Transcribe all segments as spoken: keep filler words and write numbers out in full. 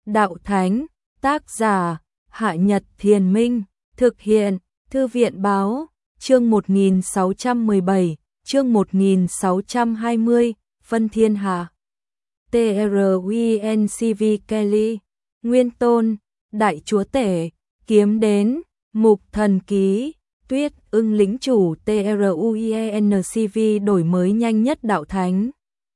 Đạo Thánh, tác giả, Hạ Nhật Thiền Minh, thực hiện, Thư viện Báo, chương một nghìn sáu trăm mười bảy, chương một nghìn sáu trăm hai mươi, Phân Thiên Hạ. tê rờ u en xê vê Kelly, Nguyên Tôn, Đại Chúa Tể, Kiếm Đến, Mục Thần Ký, Tuyết Ưng lĩnh chủ tê rờ u en xê vê đổi mới nhanh nhất Đạo Thánh.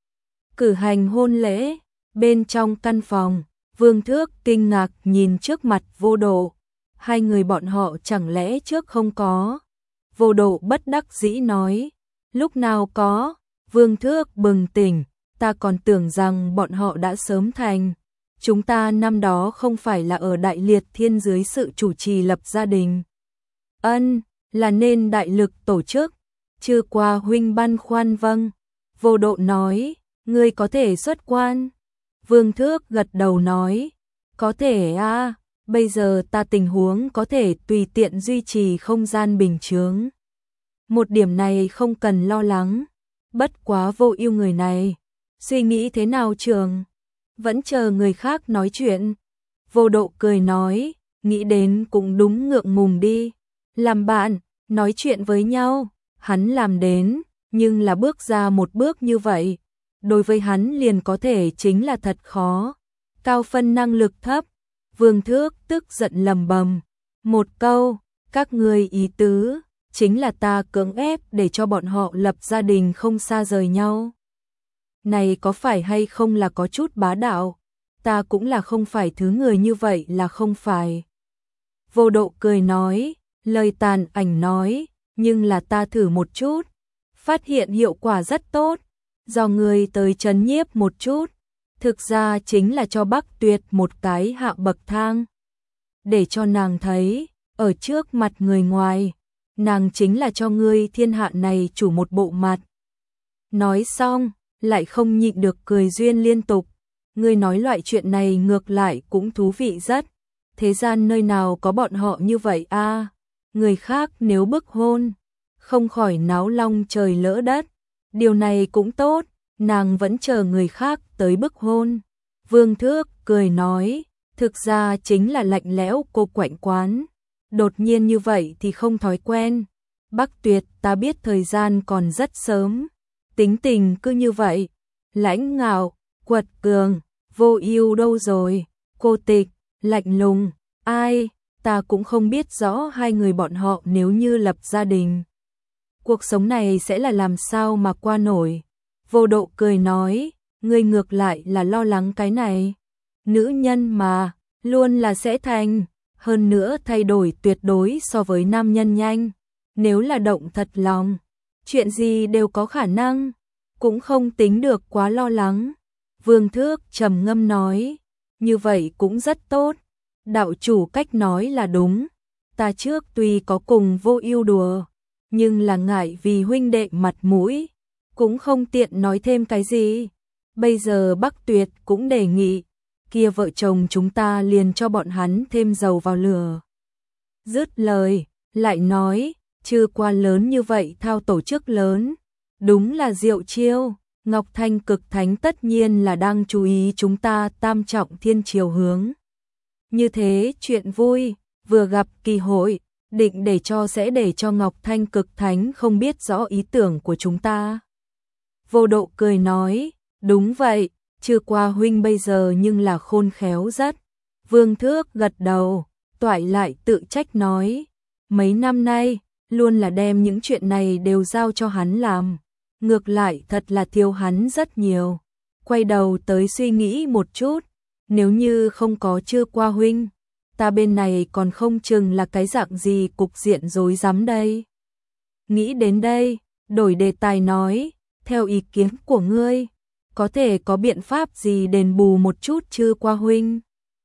Cử hành hôn lễ, bên trong căn phòng, Vương Thước kinh ngạc nhìn trước mặt Vô Độ, hai người bọn họ chẳng lẽ trước không có. Vô Độ bất đắc dĩ nói, lúc nào có. Vương Thước bừng tỉnh, ta còn tưởng rằng bọn họ đã sớm thành. Chúng ta năm đó không phải là ở Đại Liệt Thiên dưới sự chủ trì lập gia đình. Ân, là nên đại lực tổ chức. Chưa qua huynh băn khoăn. Vâng. Vô Độ nói, ngươi có thể xuất quan. Vương Thước gật đầu nói, có thể a, à, bây giờ ta tình huống có thể tùy tiện duy trì không gian bình chướng. Một điểm này không cần lo lắng. Bất quá Vô Ưu người này, suy nghĩ thế nào trường? Vẫn chờ người khác nói chuyện. Vô Độ cười nói, nghĩ đến cũng đúng ngượng ngùng đi. Làm bạn, nói chuyện với nhau, hắn làm đến, nhưng là bước ra một bước như vậy, đối với hắn liền có thể chính là thật khó. Cao phân năng lực thấp. Vương Thước tức giận lầm bầm một câu, các ngươi ý tứ chính là ta cưỡng ép để cho bọn họ lập gia đình không xa rời nhau. Này có phải hay không là có chút bá đạo, ta cũng là không phải thứ người như vậy là không phải. Vô Độ cười nói, lời tàn ảnh nói, nhưng là ta thử một chút, phát hiện hiệu quả rất tốt, do người tới trấn nhiếp một chút, thực ra chính là cho Bắc Tuyệt một cái hạ bậc thang. Để cho nàng thấy, ở trước mặt người ngoài, nàng chính là cho ngươi thiên hạ này chủ một bộ mặt. Nói xong, lại không nhịn được cười duyên liên tục. Ngươi nói loại chuyện này ngược lại cũng thú vị rất. Thế gian nơi nào có bọn họ như vậy a? À, người khác nếu bức hôn, không khỏi náo long trời lỡ đất. Điều này cũng tốt, nàng vẫn chờ người khác tới bức hôn. Vương Thước cười nói, thực ra chính là lạnh lẽo cô quạnh quán. Đột nhiên như vậy thì không thói quen. Bắc Tuyệt, ta biết thời gian còn rất sớm. Tính tình cứ như vậy. Lãnh ngạo, quật cường, Vô Ưu đâu rồi? Cô tịch, lạnh lùng, ai? Ta cũng không biết rõ hai người bọn họ nếu như lập gia đình, cuộc sống này sẽ là làm sao mà qua nổi. Vô Độ cười nói, ngươi ngược lại là lo lắng cái này. Nữ nhân mà, luôn là sẽ thành, hơn nữa thay đổi tuyệt đối so với nam nhân nhanh. Nếu là động thật lòng, chuyện gì đều có khả năng, cũng không tính được quá lo lắng. Vương Thước trầm ngâm nói, như vậy cũng rất tốt. Đạo chủ cách nói là đúng. Ta trước tuy có cùng Vô Ưu đùa, nhưng là ngại vì huynh đệ mặt mũi, cũng không tiện nói thêm cái gì. Bây giờ Bắc Tuyệt cũng đề nghị, kia vợ chồng chúng ta liền cho bọn hắn thêm dầu vào lửa. Dứt lời, lại nói, chưa qua lớn như vậy thao tổ chức lớn, đúng là diệu chiêu. Ngọc Thanh Cực Thánh tất nhiên là đang chú ý chúng ta tam trọng thiên chiều hướng. Như thế chuyện vui, vừa gặp kỳ hội, định để cho sẽ để cho Ngọc Thanh Cực Thánh không biết rõ ý tưởng của chúng ta. Vô Độ cười nói, đúng vậy, chưa qua huynh bây giờ nhưng là khôn khéo rất. Vương Thước gật đầu, toại lại tự trách nói, mấy năm nay, luôn là đem những chuyện này đều giao cho hắn làm. Ngược lại thật là thiếu hắn rất nhiều. Quay đầu tới suy nghĩ một chút, nếu như không có chưa qua huynh, ta bên này còn không chừng là cái dạng gì cục diện rối rắm đây. Nghĩ đến đây, đổi đề tài nói, theo ý kiến của ngươi, có thể có biện pháp gì đền bù một chút chưa qua huynh?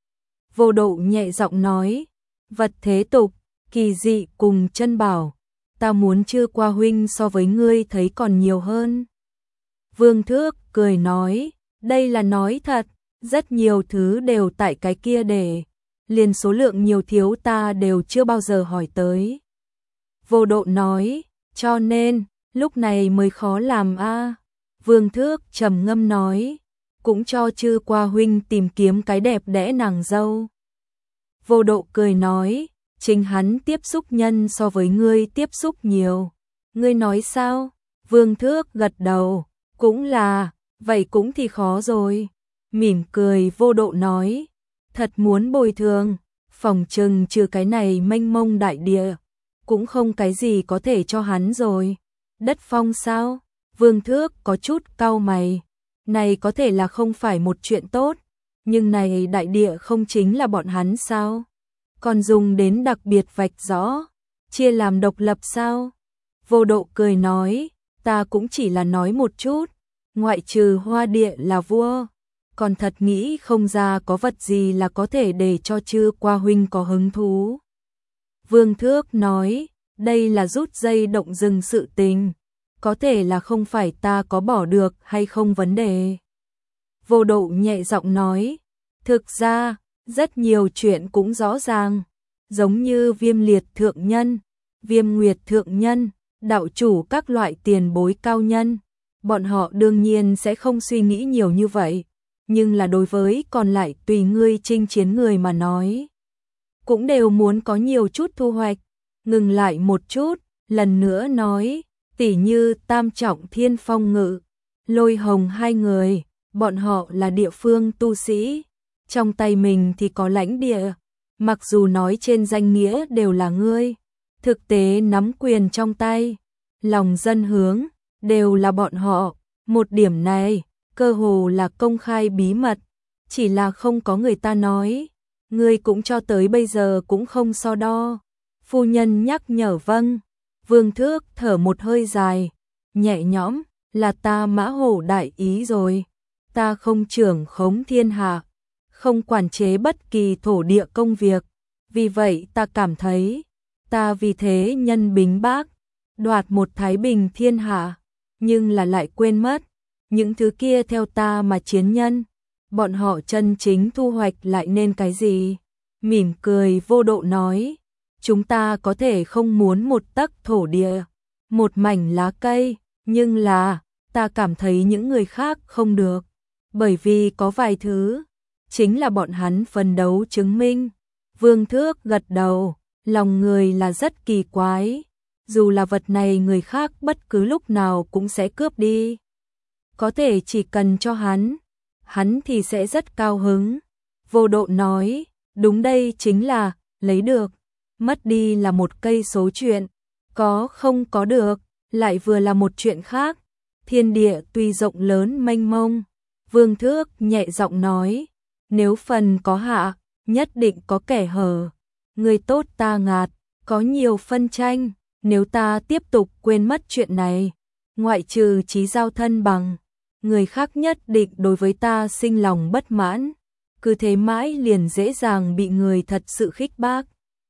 Vô Độ nhẹ giọng nói, vật thế tục, kỳ dị cùng chân bảo, ta muốn chưa qua huynh so với ngươi thấy còn nhiều hơn. Vương Thước cười nói, đây là nói thật, rất nhiều thứ đều tại cái kia để, liền số lượng nhiều thiếu ta đều chưa bao giờ hỏi tới. Vô Độ nói, cho nên, lúc này mới khó làm a. À. Vương Thước trầm ngâm nói, cũng cho Chư Qua huynh tìm kiếm cái đẹp đẽ nàng dâu. Vô Độ cười nói, chính hắn tiếp xúc nhân so với ngươi tiếp xúc nhiều. Ngươi nói sao? Vương Thước gật đầu, cũng là, vậy cũng thì khó rồi. Mỉm cười Vô Độ nói, thật muốn bồi thường, phòng trừng trừ cái này mênh mông đại địa, cũng không cái gì có thể cho hắn rồi. Đất phong sao? Vương Thước có chút cau mày, này có thể là không phải một chuyện tốt, nhưng này đại địa không chính là bọn hắn sao? Còn dùng đến đặc biệt vạch rõ, chia làm độc lập sao? Vô Độ cười nói, ta cũng chỉ là nói một chút, ngoại trừ hoa địa là vua, còn thật nghĩ không ra có vật gì là có thể để cho Chư Qua huynh có hứng thú. Vương Thước nói, đây là rút dây động rừng sự tình, có thể là không phải ta có bỏ được hay không vấn đề. Vô Độ nhẹ giọng nói, thực ra, rất nhiều chuyện cũng rõ ràng, giống như Viêm Liệt thượng nhân, Viêm Nguyệt thượng nhân, đạo chủ các loại tiền bối cao nhân, bọn họ đương nhiên sẽ không suy nghĩ nhiều như vậy, nhưng là đối với còn lại tùy ngươi chinh chiến người mà nói, cũng đều muốn có nhiều chút thu hoạch. Ngừng lại một chút, lần nữa nói, tỉ như Tam Trọng Thiên Phong Ngự, Lôi Hồng hai người, bọn họ là địa phương tu sĩ, trong tay mình thì có lãnh địa, mặc dù nói trên danh nghĩa đều là ngươi, thực tế nắm quyền trong tay, lòng dân hướng, đều là bọn họ. Một điểm này, cơ hồ là công khai bí mật, chỉ là không có người ta nói, ngươi cũng cho tới bây giờ cũng không so đo. Phu nhân nhắc nhở vâng. Vương Thước thở một hơi dài, nhẹ nhõm, là ta mã hổ đại ý rồi, ta không trưởng khống thiên hạ, không quản chế bất kỳ thổ địa công việc, vì vậy ta cảm thấy, ta vì thế nhân bính bác, đoạt một thái bình thiên hạ, nhưng là lại quên mất, những thứ kia theo ta mà chiến nhân, bọn họ chân chính thu hoạch lại nên cái gì? Mỉm cười Vô Độ nói, chúng ta có thể không muốn một tấc thổ địa, một mảnh lá cây, nhưng là, ta cảm thấy những người khác không được, bởi vì có vài thứ, chính là bọn hắn phấn đấu chứng minh. Vương Thước gật đầu, lòng người là rất kỳ quái, dù là vật này người khác bất cứ lúc nào cũng sẽ cướp đi. Có thể chỉ cần cho hắn, hắn thì sẽ rất cao hứng. Vô Độ nói, đúng đây chính là, lấy được, mất đi là một cây số chuyện, có không có được, lại vừa là một chuyện khác. Thiên địa tuy rộng lớn mênh mông, Vương Thước nhẹ giọng nói, nếu phần có hạ, nhất định có kẻ hở. Người tốt ta ngạt, có nhiều phân tranh, nếu ta tiếp tục quên mất chuyện này, ngoại trừ chí giao thân bằng, người khác nhất định đối với ta sinh lòng bất mãn, cứ thế mãi liền dễ dàng bị người thật sự khích bác.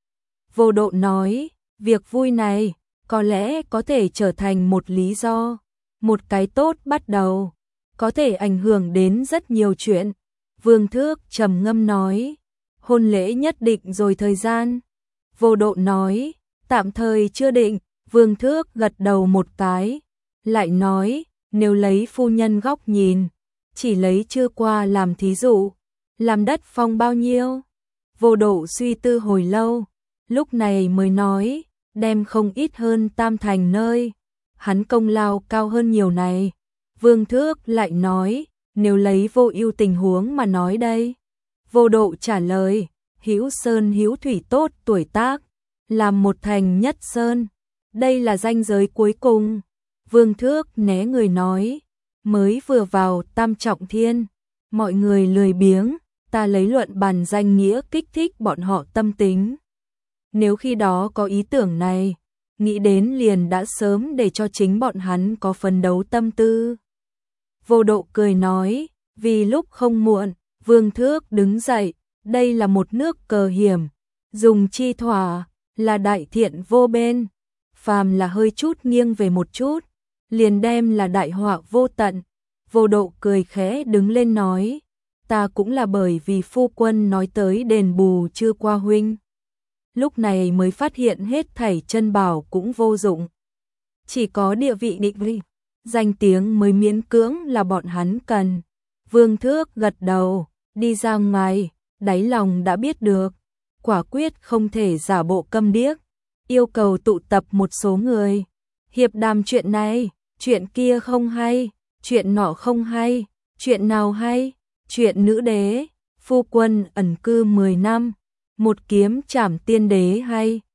Vô Độ nói, việc vui này, có lẽ có thể trở thành một lý do, một cái tốt bắt đầu, có thể ảnh hưởng đến rất nhiều chuyện. Vương Thước trầm ngâm nói, hôn lễ nhất định rồi thời gian. Vô Độ nói, tạm thời chưa định. Vương Thước gật đầu một cái, lại nói, nếu lấy phu nhân góc nhìn, chỉ lấy Chư Qua làm thí dụ, làm đất phong bao nhiêu? Vô Độ suy tư hồi lâu, lúc này mới nói, đem không ít hơn Tam Thành nơi, hắn công lao cao hơn nhiều này. Vương Thước lại nói, nếu lấy Vô Ưu tình huống mà nói đây. Vô Độ trả lời, hữu sơn hữu thủy tốt tuổi tác, làm một thành nhất sơn, đây là ranh giới cuối cùng. Vương Thước né người nói, mới vừa vào Tam Trọng Thiên, mọi người lười biếng, ta lấy luận bàn danh nghĩa kích thích bọn họ tâm tính. Nếu khi đó có ý tưởng này, nghĩ đến liền đã sớm để cho chính bọn hắn có phấn đấu tâm tư. Vô Độ cười nói, vì lúc không muộn. Vương Thước đứng dậy, đây là một nước cờ hiểm, dùng chi thỏa, là đại thiện vô bên, phàm là hơi chút nghiêng về một chút, liền đem là đại họa vô tận. Vô Độ cười khẽ đứng lên nói, ta cũng là bởi vì phu quân nói tới đền bù Chư Qua huynh, lúc này mới phát hiện hết thảy chân bảo cũng vô dụng, chỉ có địa vị định vị, danh tiếng mới miễn cưỡng là bọn hắn cần. Vương Thước gật đầu, đi ra ngoài, đáy lòng đã biết được, quả quyết không thể giả bộ câm điếc, yêu cầu tụ tập một số người, hiệp đàm chuyện này, chuyện kia không hay, chuyện nọ không hay, chuyện nào hay, chuyện nữ đế, phu quân ẩn cư mười năm, một kiếm trảm tiên đế hay,